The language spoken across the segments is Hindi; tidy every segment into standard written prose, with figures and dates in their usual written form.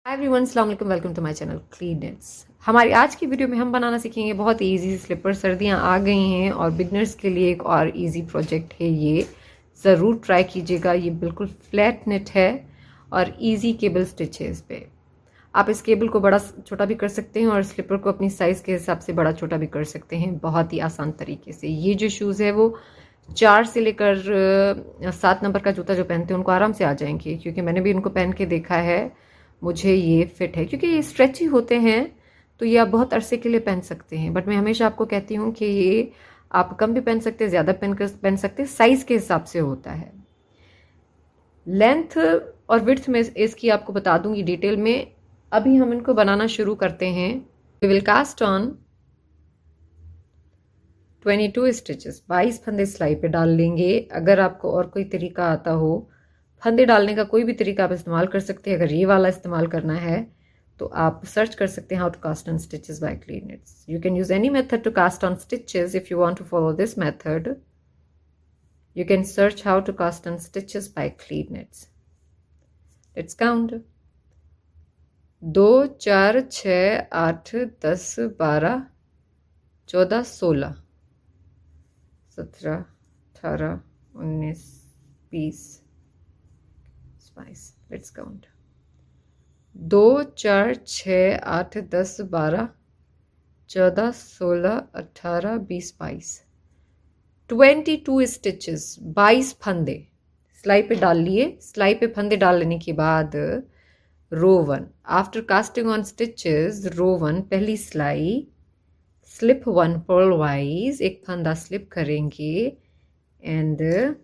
हाय एवरीवन, अस्सलाम वालेकुम, welcome to my channel Clean Knits. हमारी आज की वीडियो में हम बनाना सीखेंगे बहुत ही इजी स्लीपर। सर्दियां आ गई हैं और बिगनर्स के लिए एक और इजी प्रोजेक्ट है ये। ज़रूर ट्राई कीजिएगा। ये बिल्कुल फ्लैट नेट है और इजी केबल स्टिच है इस पर। आप इस केबल को बड़ा छोटा भी कर सकते हैं और स्लीपर को अपनी साइज़ के हिसाब से बड़ा छोटा भी कर सकते हैं बहुत ही आसान तरीके से। ये जो शूज़ है वो 4 से लेकर 7 नंबर का जूता जो पहनते हैं उनको आराम से आ जाएंगे, क्योंकि मैंने भी इनको पहन के देखा है। मुझे ये फिट है क्योंकि ये स्ट्रेची होते हैं, तो ये आप बहुत अरसे के लिए पहन सकते हैं। बट मैं हमेशा आपको कहती हूँ कि ये आप कम भी पहन सकते हैं, ज़्यादा पहन सकते हैं, साइज़ के हिसाब से होता है। लेंथ और विड्थ में इसकी आपको बता दूंगी डिटेल में। अभी हम इनको बनाना शुरू करते हैं। We will cast on 22 stitches. 22 फंदे सिलाई पे डाल लेंगे। अगर आपको और कोई तरीका आता हो, फंदे डालने का कोई भी तरीका आप इस्तेमाल कर सकते हैं। अगर ये वाला इस्तेमाल करना है तो आप सर्च कर सकते हैं how to cast on stitches by Clean Knits. You can use any method to cast on stitches. If you want to follow this method you can search how to cast on stitches by clean knits. Let's count. 2 4 6 8 10 12 14 16 17 18 19 20 22. Let's count. 2 4 6 8 10 12 14 16 18 20 22 22 stitches, 22 फंदे सिलाई पे डाल लिए। सिलाई पे फंदे डाल लेने के बाद row 1, after casting on stitches, row 1 पहली सिलाई, स्लिप 1 पर्ल वाइज एक फंदा स्लिप करेंगे एंड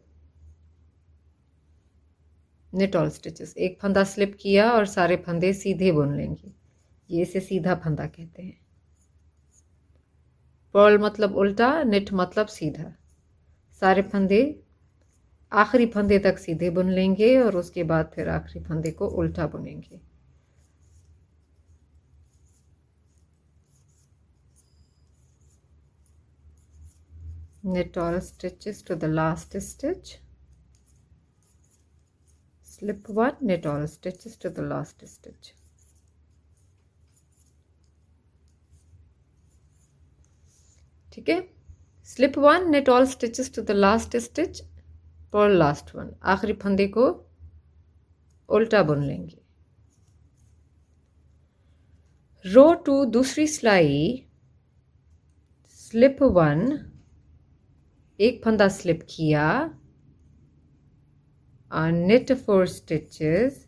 निट ऑल स्टिचेस। एक फंदा स्लिप किया और सारे फंदे सीधे बुन लेंगे। ये इसे सीधा फंदा कहते हैं। पर्ल मतलब उल्टा, निट मतलब सीधा। सारे फंदे आखिरी फंदे तक सीधे बुन लेंगे और उसके बाद फिर आखिरी फंदे को उल्टा बुनेंगे। knit all stitches to the last stitch, slip 1, knit all stitches to the last stitch. ठीक है, slip 1, knit all stitches to the last stitch, purl last one। आखिरी फंदे को उल्टा बुन लेंगे। रो 2 दूसरी सिलाई, स्लिप 1 एक फंदा स्लिप किया और knit 4 stitches,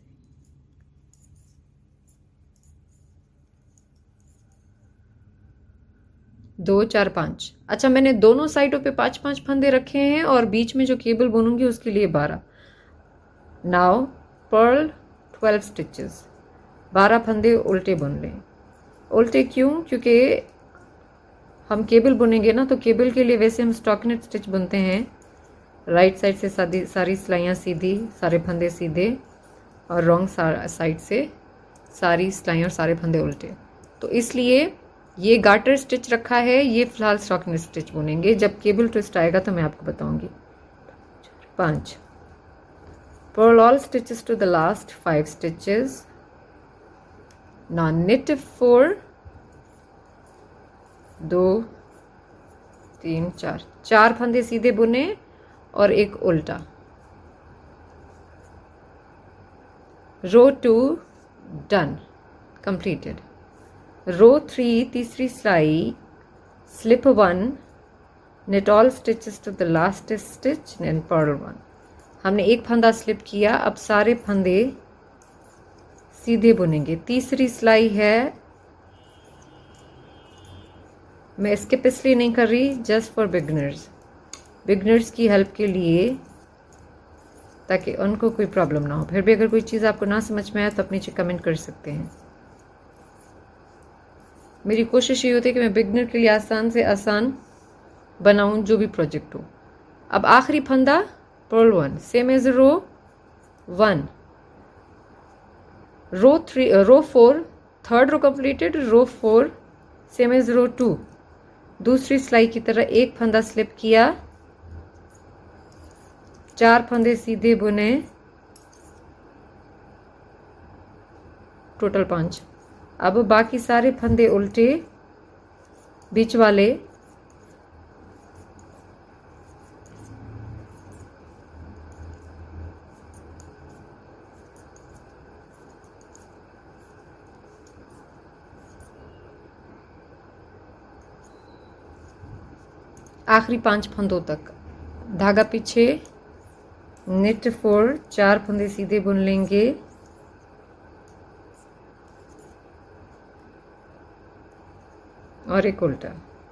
दो 4 5। अच्छा, मैंने दोनों साइडों पे 5-5 फंदे रखे हैं और बीच में जो केबल बुनूंगी उसके लिए 12। नाउ पर्ल 12 स्टिचेस, 12 फंदे उल्टे बुन लें। उल्टे क्यों? क्योंकि हम केबल बुनेंगे ना, तो केबल के लिए वैसे हम स्टॉकिनेट स्टिच बुनते हैं। राइट साइड से सारी सिलाइयाँ सीधी, सारे फंदे सीधे, और रॉन्ग साइड से सारी सिलाइयाँ और सारे फंदे उल्टे। तो इसलिए ये गार्टर स्टिच रखा है। ये फिलहाल स्टॉकिनेट स्टिच बुनेंगे। जब केबल ट्विस्ट आएगा तो मैं आपको बताऊंगी। 5 purl all stitches to the last 5 stitches. Now knit 4, 2 3 4 फंदे सीधे बुने और एक उल्टा। रो 2 डन, कंप्लीटेड। रो 3 तीसरी सिलाई, slip 1, knit all stitches to the last stitch and purl 1। हमने एक फंदा स्लिप किया, अब सारे फंदे सीधे बुनेंगे। तीसरी सिलाई है, मैं स्किप इसलिए नहीं कर रही, जस्ट फॉर बिगनर्स की हेल्प के लिए, ताकि उनको कोई प्रॉब्लम ना हो। फिर भी अगर कोई चीज़ आपको ना समझ में आए तो अपनी कमेंट कर सकते हैं। मेरी कोशिश ये होती है कि मैं बिगनर के लिए आसान से आसान बनाऊं जो भी प्रोजेक्ट हो। अब आखिरी फंदा purl 1 same as row 1। Row 4 third row completed. Row 4 same as row 2, दूसरी सिलाई की तरह एक फंदा स्लिप किया, 4 फंदे सीधे बुने, टोटल 5। अब बाकी सारे फंदे उल्टे, बीच वाले आखिरी 5 फंदों तक। धागा पीछे, नेट 4, 4 फंदे सीधे बुन लेंगे, और एक उल्टा।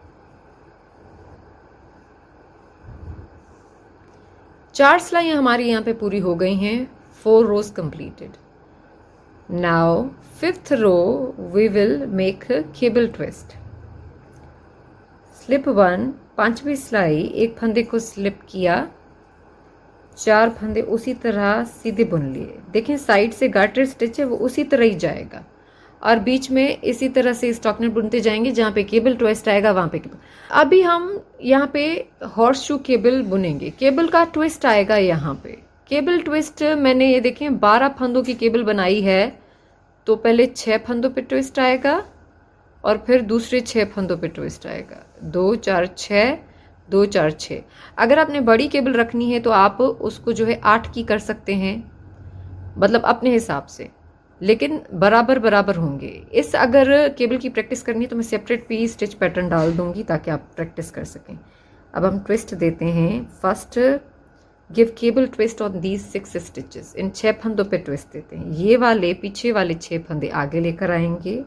चार सिलाइयां हमारी यहाँ पे पूरी हो गई हैं। 4 rows completed. Now 5th row we will make cable twist. Slip 1, 5वीं सिलाई, एक फंदे को स्लिप किया, 4 फंदे उसी तरह सीधे बुन लिए। देखें साइड से गार्टर स्टिच है वो उसी तरह ही जाएगा, और बीच में इसी तरह से स्टॉकनेट बुनते जाएंगे। जहाँ पे केबल ट्विस्ट आएगा वहां पे केबल। अभी हम यहाँ पे हॉर्स शू केबल बुनेंगे। केबल का ट्विस्ट आएगा यहाँ पे। केबल ट्विस्ट मैंने ये देखें 12 फंदों की केबल बनाई है, तो पहले 6 फंदों पे ट्विस्ट आएगा और फिर दूसरे 6 फंदों पे ट्विस्ट आएगा। 2 4 6, 2 4 6। अगर आपने बड़ी केबल रखनी है तो आप उसको जो है 8 की कर सकते हैं, मतलब अपने हिसाब से, लेकिन बराबर बराबर होंगे। इस अगर केबल की प्रैक्टिस करनी है तो मैं सेपरेट पी स्टिच पैटर्न डाल दूंगी ताकि आप प्रैक्टिस कर सकें। अब हम ट्विस्ट देते हैं। First give cable twist on these 6 stitches. इन 6 फंदों पे ट्विस्ट देते हैं। ये वाले पीछे वाले 6 फंदे आगे लेकर आएंगे।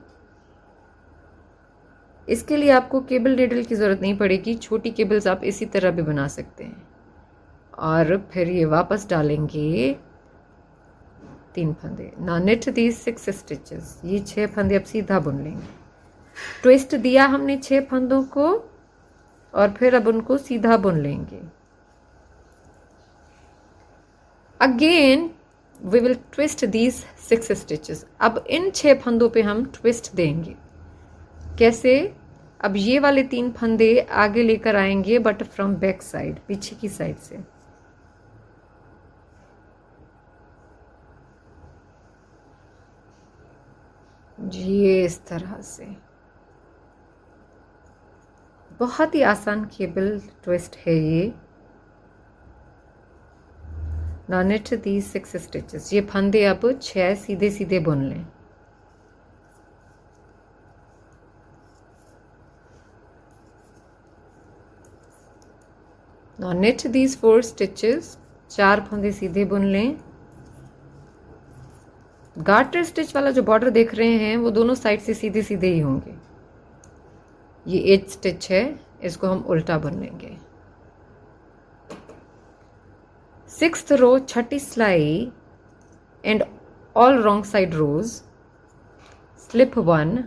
इसके लिए आपको केबल नीडल की जरूरत नहीं पड़ेगी, छोटी केबल्स आप इसी तरह भी बना सकते हैं। और फिर ये वापस डालेंगे 3 फंदे। ना नेट दीज 6 स्टिचेस। ये 6 फंदे अब सीधा बुन लेंगे। ट्विस्ट दिया हमने 6 फंदों को, और फिर अब उनको सीधा बुन लेंगे। Again we will twist these 6 stitches. अब इन 6 फंदों पे हम ट्विस्ट देंगे। कैसे? अब ये वाले 3 फंदे आगे लेकर आएंगे, बट फ्रॉम बैक साइड, पीछे की साइड से। ये इस तरह से। बहुत ही आसान केबल ट्विस्ट है ये। Now knit these 6 stitches. ये फंदे अब 6 सीधे सीधे बुन लें। Now knit these 4 stitches. 4 फंदे सीधे बुन लें। गार्टर स्टिच वाला जो बॉर्डर देख रहे हैं वो दोनों साइड से सीधे सीधे ही होंगे। ये 8 स्टिच है, इसको हम उल्टा बुन लेंगे। 6th रो, 6ठी सिलाई, and all wrong side rows. Slip 1,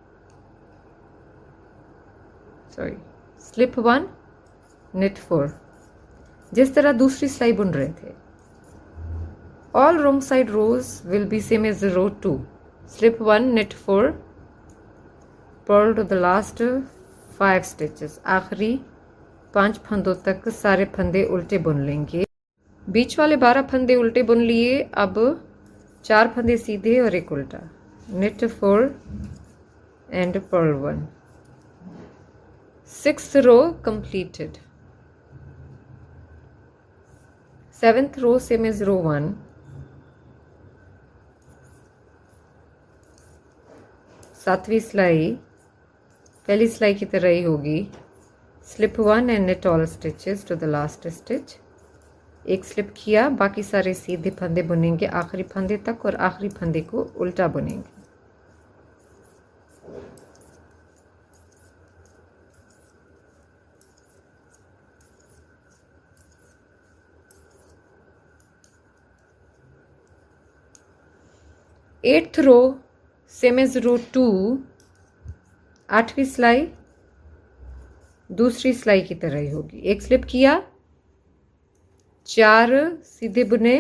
slip 1, knit 4, जिस तरह दूसरी सिलाई बुन रहे थे। All wrong side rows will be same as row 2. Slip 1, knit 4, purl to the last 5 stitches. आखिरी 5 फंदों तक सारे फंदे उल्टे बुन लेंगे। बीच वाले 12 फंदे उल्टे बुन लिए। अब 4 फंदे सीधे और एक उल्टा। knit 4 and purl 1. 6th row completed. 7th row same as row 1. सातवीं सिलाई पहली सिलाई की तरह ही होगी। Slip 1 and knit all stitches to the last stitch. एक स्लिप किया, बाकी सारे सीधे फंदे बुनेंगे आखिरी फंदे तक, और आखिरी फंदे को उल्टा बुनेंगे। Eighth row same as row 2। 8वीं सिलाई दूसरी सिलाई की तरह ही होगी। एक स्लिप किया, 4 सीधे बुने,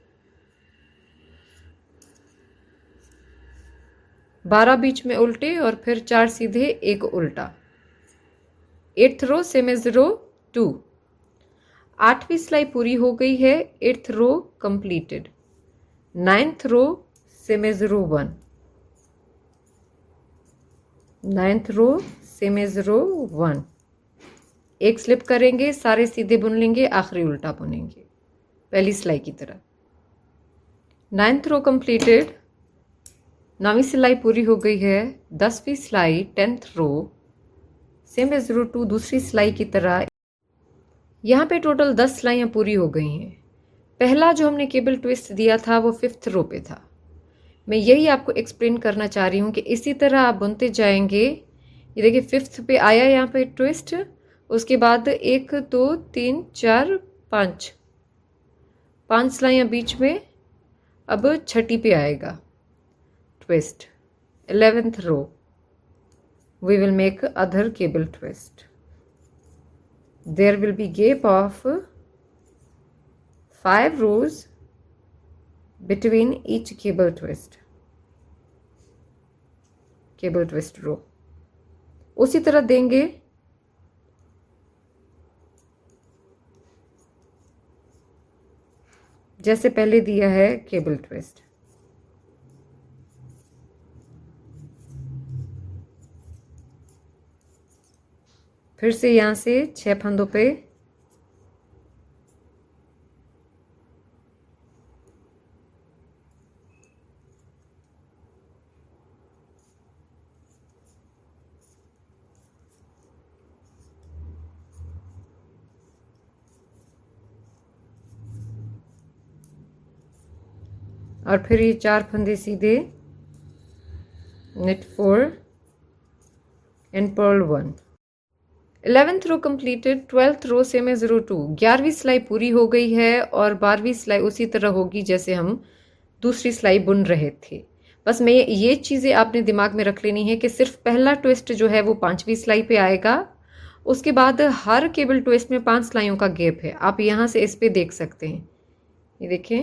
12 बीच में उल्टे, और फिर 4 सीधे एक उल्टा। 8th रो सेम एज रो 2। 8वीं सिलाई पूरी हो गई है। 8th row completed. 9th row same as row 1। 9th row same as row 1, एक स्लिप करेंगे, सारे सीधे बुन लेंगे, आखिरी उल्टा बुनेंगे पहली सिलाई की तरह। 9th रो कंप्लीटेड, 9वीं सिलाई पूरी हो गई है। 10वीं सिलाई 10th रो सेम एज रो 2 दूसरी सिलाई की तरह। यहाँ पे टोटल 10 सिलाइयाँ पूरी हो गई हैं। पहला जो हमने केबल ट्विस्ट दिया था वो 5th रो पे था। मैं यही आपको एक्सप्लेन करना चाह रही हूँ कि इसी तरह आप बुनते जाएंगे। ये देखिए 5th पे आया यहाँ पे ट्विस्ट, उसके बाद 1 2 3 4 5 सिलाइयाँ बीच में, अब 6ठी पे आएगा twist. 11th row we will make other cable twist. There will be gap of 5 rows between each cable twist row। उसी तरह देंगे। जैसे पहले दिया है केबल ट्विस्ट। फिर से यहाँ से 6 फंदों पे और फिर ये 4 फंदे सीधे, knit 4 and purl 1। 11th row completed. 12th row same as row 2, 11वीं सिलाई पूरी हो गई है और 12वीं सिलाई उसी तरह होगी जैसे हम दूसरी सिलाई बुन रहे थे। बस मैं ये चीज़ें आपने दिमाग में रख लेनी है कि सिर्फ पहला ट्विस्ट जो है वो 5वीं सिलाई पे आएगा, उसके बाद हर केबल ट्विस्ट में 5 सिलाइयों का गैप है। आप यहाँ से इस पे देख सकते हैं, ये देखें,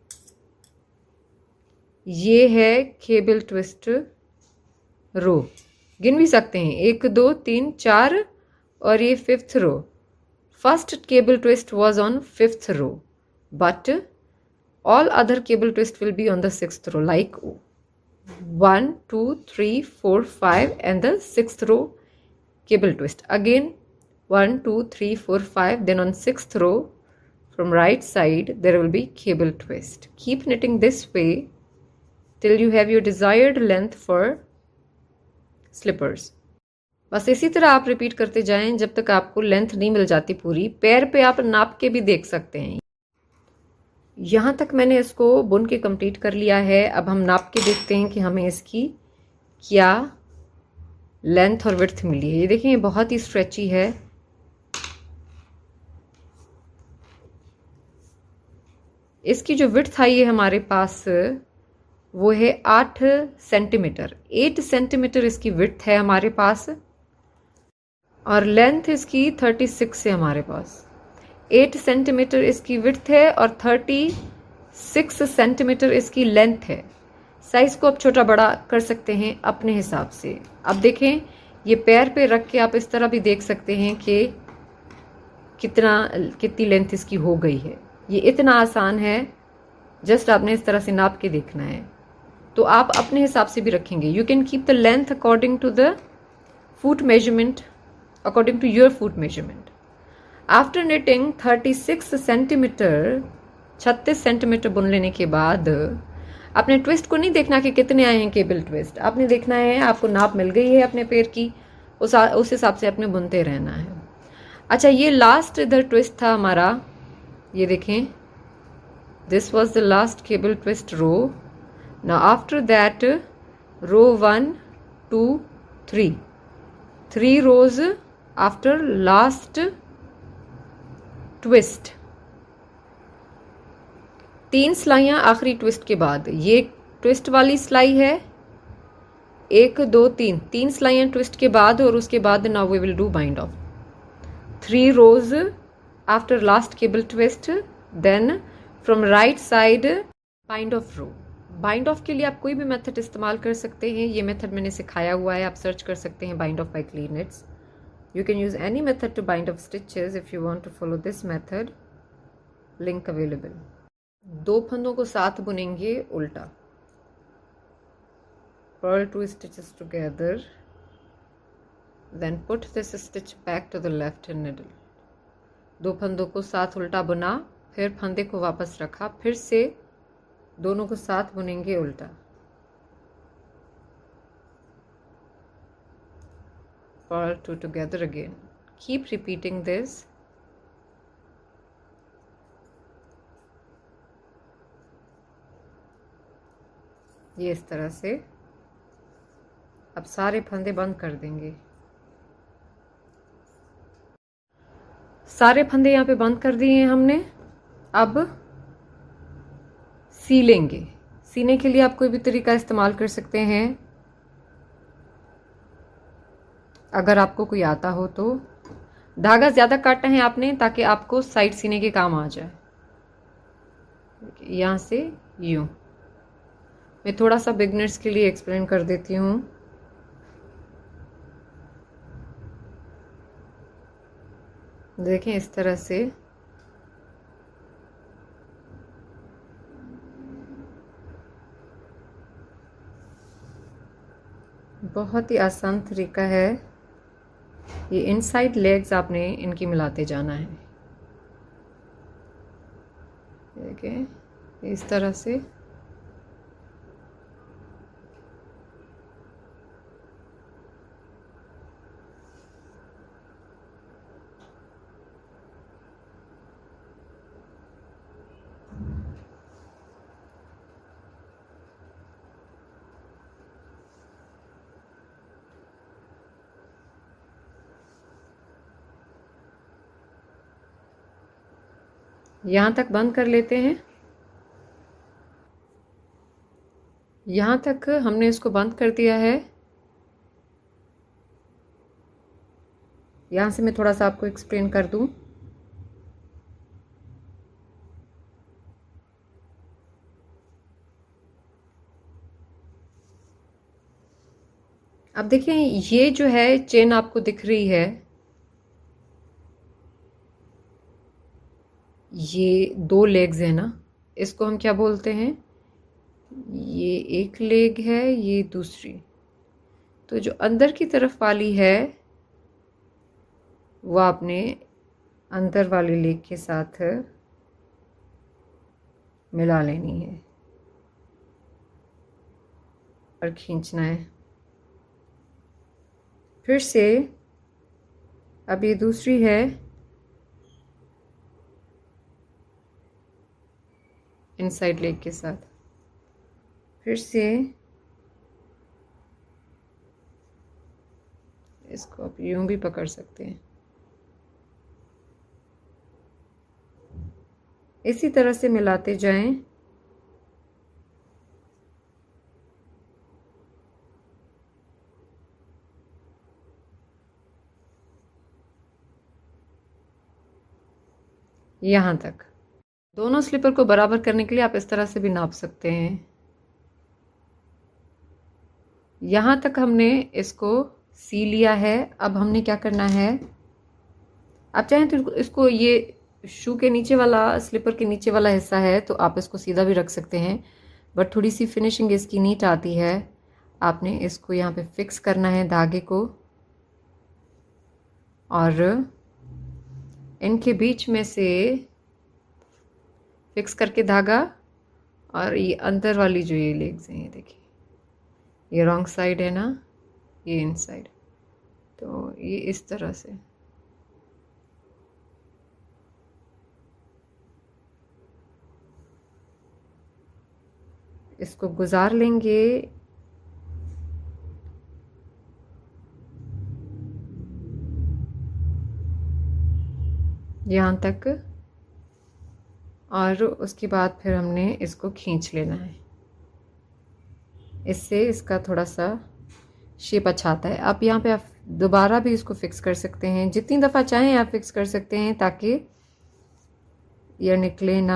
ये है केबल ट्विस्ट रो, गिन भी सकते हैं 1 2 3 4, और ये 5th row. First cable twist was on 5th row, but all other cable twist will be on the 6th row, like 1 2 3 4 5 and the 6th row cable twist. Again 1 2 3 4 5, then on 6th row from right side there will be cable twist. Keep knitting this way till you have your desired length for slippers. बस इसी तरह आप रिपीट करते जाएं जब तक आपको लेंथ नहीं मिल जाती पूरी। पैर पे आप नाप के भी देख सकते हैं। यहाँ तक मैंने इसको बुन के कंप्लीट कर लिया है। अब हम नाप के देखते हैं कि हमें इसकी क्या लेंथ और विड्थ मिली है। ये देखें, ये बहुत ही स्ट्रेची है। इसकी जो विड्थ आई है हमारे पास वो है 8 सेंटीमीटर। 8 सेंटीमीटर इसकी विड्थ है हमारे पास, और लेंथ इसकी 36 है हमारे पास। 8 सेंटीमीटर इसकी विड्थ है और 36 सेंटीमीटर इसकी लेंथ है। साइज को आप छोटा बड़ा कर सकते हैं अपने हिसाब से। अब देखें, ये पैर पे रख के आप इस तरह भी देख सकते हैं कि कितनी लेंथ इसकी हो गई है। ये इतना आसान है, जस्ट आपने इस तरह से नाप के देखना है। तो आप अपने हिसाब से भी रखेंगे। You can keep the length according to the foot measurement, according to your foot measurement. After knitting 36 centimetre, 36 centimetre बुन लेने के बाद आपने ट्विस्ट को नहीं देखना कि कितने आए हैं केबल ट्विस्ट। आपने देखना है आपको नाप मिल गई है अपने पैर की, उस हिसाब से आपने बुनते रहना है। अच्छा, ये लास्ट इधर ट्विस्ट था हमारा, ये देखें, this was the last cable twist row. Now after that row 1 2 3 rows after last twist. 3 सिलाइयां आखिरी ट्विस्ट के बाद। ये ट्विस्ट वाली सिलाई है, 1 2 3 सिलाइयां ट्विस्ट के बाद, और उसके बाद now we will do bind off. 3 rows after last cable twist, then from right side bind off row. Bind off के लिए आप कोई भी मेथड इस्तेमाल कर सकते हैं। ये मेथड मैंने सिखाया हुआ है, आप सर्च कर सकते हैं bind off by Clean Knits. You can use any method to bind off stitches if you want to follow this method. Link available. 2 फंदों को साथ बुनेंगे उल्टा। Purl 2 stitches together Then put this stitch back to the left needle. 2 फंदों को साथ उल्टा बुना, फिर फंदे को वापस रखा, फिर से दोनों को साथ बुनेंगे उल्टा। Purl 2 together again. Keep repeating this. ये इस तरह से। अब सारे फंदे बंद कर देंगे। सारे फंदे यहाँ पे बंद कर दिए हैं हमने। अब सी लेंगे। सीने के लिए आप कोई भी तरीका इस्तेमाल कर सकते हैं, अगर आपको कोई आता हो तो। धागा ज़्यादा काटना है आपने ताकि आपको साइड सीने के काम आ जाए। यहाँ से यूँ। मैं थोड़ा सा बिगनर्स के लिए एक्सप्लेन कर देती हूँ। देखें इस तरह से। बहुत ही आसान तरीका है। ये इनसाइड लेग्स आपने इनकी मिलाते जाना है। देखें इस तरह से। यहाँ तक बंद कर लेते हैं। यहाँ तक हमने इसको बंद कर दिया है। यहाँ से मैं थोड़ा सा आपको एक्सप्लेन कर दूँ। अब देखिए ये जो है चेन आपको दिख रही है, ये 2 लेग्स है ना, इसको हम क्या बोलते हैं? ये एक लेग है, ये दूसरी। तो जो अंदर की तरफ वाली है वो आपने अंदर वाली लेग के साथ मिला लेनी है और खींचना है। फिर से अब ये दूसरी है, इनसाइड लेग के साथ। फिर से इसको आप यूं भी पकड़ सकते हैं। इसी तरह से मिलाते जाएं। यहाँ तक। दोनों स्लीपर को बराबर करने के लिए आप इस तरह से भी नाप सकते हैं। यहाँ तक हमने इसको सी लिया है। अब हमने क्या करना है, आप चाहें तो इसको, ये शू के नीचे वाला, स्लीपर के नीचे वाला हिस्सा है तो आप इसको सीधा भी रख सकते हैं, बट थोड़ी सी फिनिशिंग इसकी नीट आती है। आपने इसको यहाँ पे फिक्स करना है धागे को, और इनके बीच में से फिक्स करके धागा, और ये अंदर वाली जो ये लेग्स हैं, ये देखिए ये रॉन्ग साइड है ना, ये इन साइड, तो ये इस तरह से इसको गुजार लेंगे। यहाँ तक, और उसके बाद फिर हमने इसको खींच लेना है। इससे इसका थोड़ा सा शेप अच्छा आता है। आप यहाँ पे आप दोबारा भी इसको फिक्स कर सकते हैं, जितनी दफ़ा चाहें आप फिक्स कर सकते हैं ताकि यह निकले ना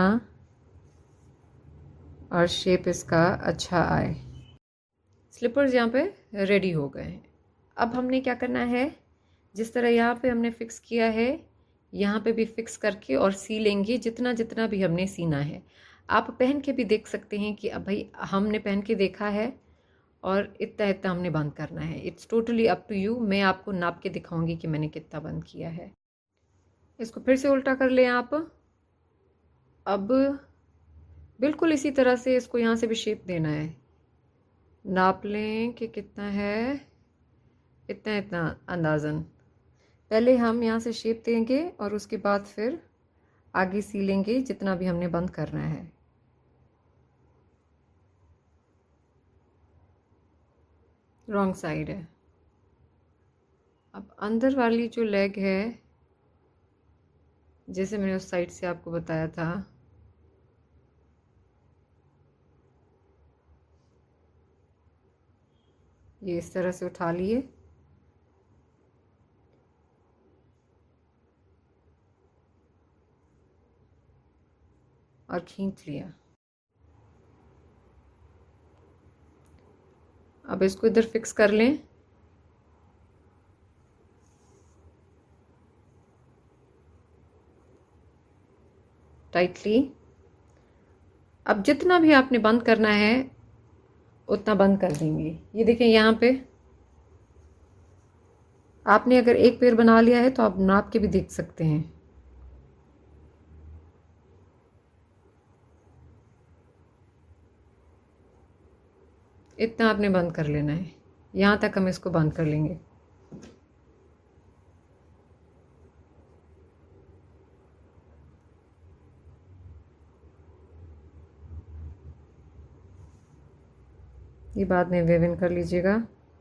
और शेप इसका अच्छा आए। स्लीपर्स यहाँ पे रेडी हो गए हैं। अब हमने क्या करना है, जिस तरह यहाँ पे हमने फिक्स किया है, यहाँ पे भी फिक्स करके और सी लेंगे जितना जितना भी हमने सीना है। आप पहन के भी देख सकते हैं कि अब भाई हमने पहन के देखा है और इतना इतना हमने बंद करना है। It's totally up to you. मैं आपको नाप के दिखाऊंगी कि मैंने कितना बंद किया है। इसको फिर से उल्टा कर लें आप। अब बिल्कुल इसी तरह से इसको यहाँ से भी शेप देना है। नाप लें कि कितना है, इतना इतना अंदाज़न। पहले हम यहाँ से शेप देंगे और उसके बाद फिर आगे सीलेंगे जितना भी हमने बंद करना है। रॉन्ग साइड है। अब अंदर वाली जो लेग है, जैसे मैंने उस साइड से आपको बताया था, ये इस तरह से उठा लिए और खींच लिया। अब इसको इधर फिक्स कर लें। टाइटली। अब जितना भी आपने बंद करना है उतना बंद कर देंगे। ये देखें, यहाँ पे आपने अगर एक पैर बना लिया है तो आप नाप के भी देख सकते हैं। इतना आपने बंद कर लेना है। यहाँ तक हम इसको बंद कर लेंगे। ये बाद में वेव इन कर लीजिएगा।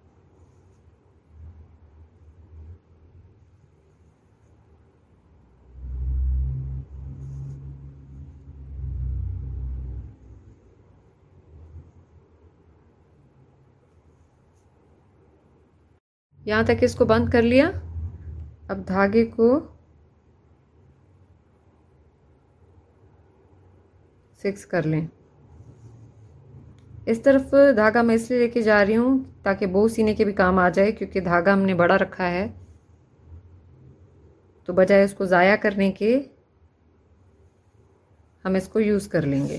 यहाँ तक इसको बंद कर लिया। अब धागे को फिक्स कर लें। इस तरफ धागा मैं इसलिए लेके जा रही हूँ ताकि बो सीने के भी काम आ जाए, क्योंकि धागा हमने बड़ा रखा है, तो बजाय उसको ज़ाया करने के हम इसको यूज़ कर लेंगे।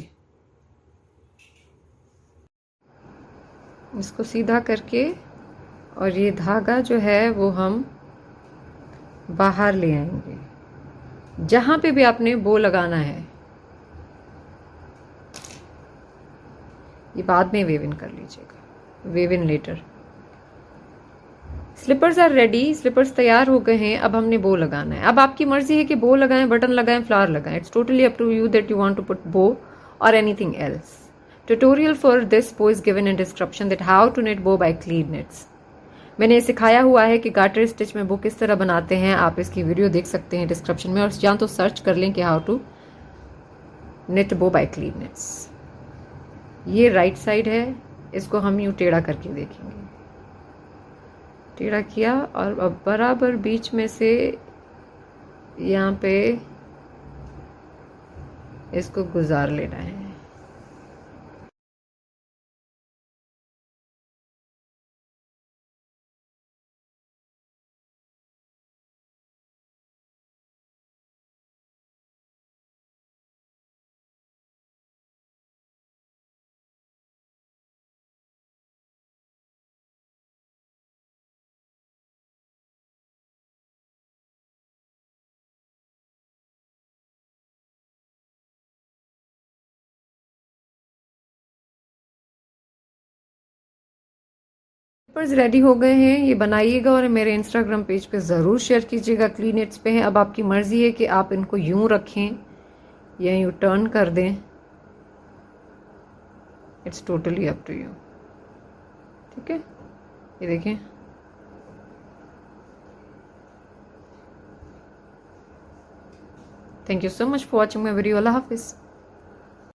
इसको सीधा करके और ये धागा जो है वो हम बाहर ले आएंगे जहाँ पे भी आपने बो लगाना है। ये बाद में वेव इन कर लीजिएगा, weave in later. Slippers are ready. Slippers तैयार हो गए हैं। अब हमने बो लगाना है। अब आपकी मर्जी है कि बो लगाएं, बटन लगाएं, फ्लावर लगाएं। It's totally up to you that you want to put bow और anything else. Tutorial for this bow is given in description that how to knit bow by Clean Knits. मैंने सिखाया हुआ है कि गार्टर स्टिच में बो किस तरह बनाते हैं। आप इसकी वीडियो देख सकते हैं डिस्क्रिप्शन में, और या तो सर्च कर लें कि how to knit bow by Clean Knits. ये राइट साइड है, इसको हम यूँ टेढ़ा करके देखेंगे। टेढ़ा किया और अब बराबर बीच में से यहाँ पे इसको गुजार लेना है। पेपर्स रेडी हो गए हैं। ये बनाइएगा और मेरे इंस्टाग्राम पेज पे ज़रूर शेयर कीजिएगा। क्लीन इट्स पे है। अब आपकी मर्जी है कि आप इनको यूं रखें या यूं टर्न कर दें। It's totally up to you. ठीक है, ये देखें। Thank you so much for watching my video. अल्लाह हाफिज़।